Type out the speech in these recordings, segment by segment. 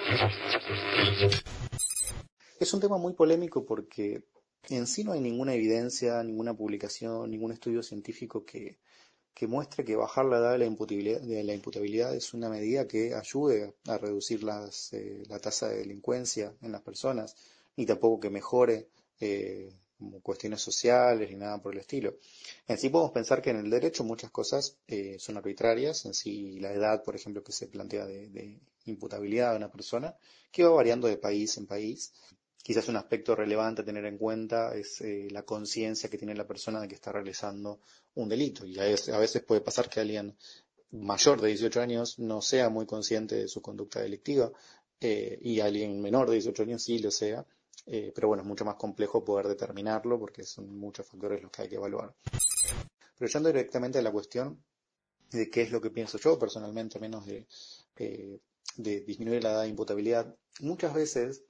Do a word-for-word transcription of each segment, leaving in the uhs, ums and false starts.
Es un tema muy polémico porque en sí no hay ninguna evidencia, ninguna publicación, ningún estudio científico que, que muestre que bajar la edad de la imputabilidad, de la imputabilidad es una medida que ayude a reducir las, eh, la tasa de delincuencia en las personas, ni tampoco que mejore eh, como cuestiones sociales ni nada por el estilo. En sí podemos pensar que en el derecho muchas cosas eh, son arbitrarias, en sí la edad, por ejemplo, que se plantea de, de imputabilidad de una persona, que va variando de país en país. Quizás un aspecto relevante a tener en cuenta es eh, la conciencia que tiene la persona de que está realizando un delito. Y a veces, a veces puede pasar que alguien mayor de dieciocho años no sea muy consciente de su conducta delictiva eh, y alguien menor de dieciocho años sí lo sea. Eh, pero bueno, es mucho más complejo poder determinarlo porque son muchos factores los que hay que evaluar. Pero yendo directamente a la cuestión de qué es lo que pienso yo personalmente, menos de, eh, de disminuir la edad de imputabilidad, muchas veces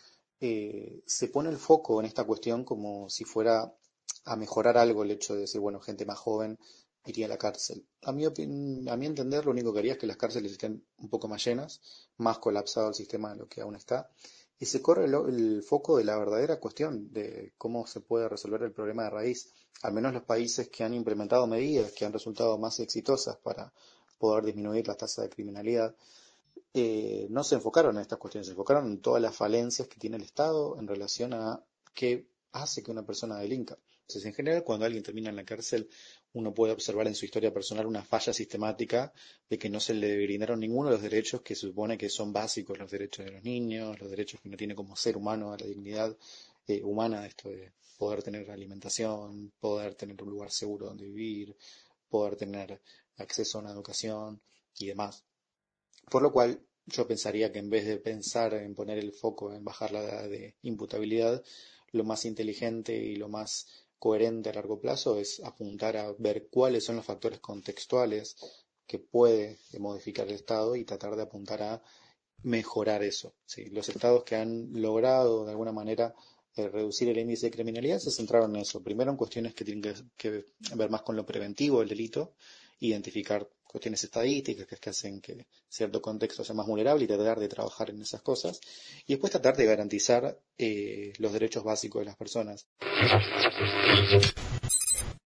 eh, se pone el foco en esta cuestión como si fuera a mejorar algo el hecho de decir, bueno, gente más joven iría a la cárcel. A mi, opin- a mi entender, lo único que haría es que las cárceles estén un poco más llenas, más colapsado el sistema de lo que aún está, y se corre el, el foco de la verdadera cuestión de cómo se puede resolver el problema de raíz. Al menos los países que han implementado medidas que han resultado más exitosas para poder disminuir la tasa de criminalidad, eh, no se enfocaron en estas cuestiones, se enfocaron en todas las falencias que tiene el Estado en relación a qué hace que una persona delinca. Entonces, en general, cuando alguien termina en la cárcel, uno puede observar en su historia personal una falla sistemática de que no se le brindaron ninguno de los derechos que se supone que son básicos, los derechos de los niños, los derechos que uno tiene como ser humano, a la dignidad eh, humana, esto de poder tener alimentación, poder tener un lugar seguro donde vivir, poder tener acceso a una educación y demás. Por lo cual, yo pensaría que en vez de pensar en poner el foco en bajar la edad de imputabilidad, lo más inteligente y lo más coherente a largo plazo es apuntar a ver cuáles son los factores contextuales que puede modificar el Estado y tratar de apuntar a mejorar eso. ¿Sí? Los estados que han logrado de alguna manera eh, reducir el índice de criminalidad se centraron en eso. Primero en cuestiones que tienen que, que ver más con lo preventivo del delito, identificar cuestiones estadísticas que, que hacen que cierto contexto sea más vulnerable y tratar de trabajar en esas cosas. Y después tratar de garantizar eh, los derechos básicos de las personas.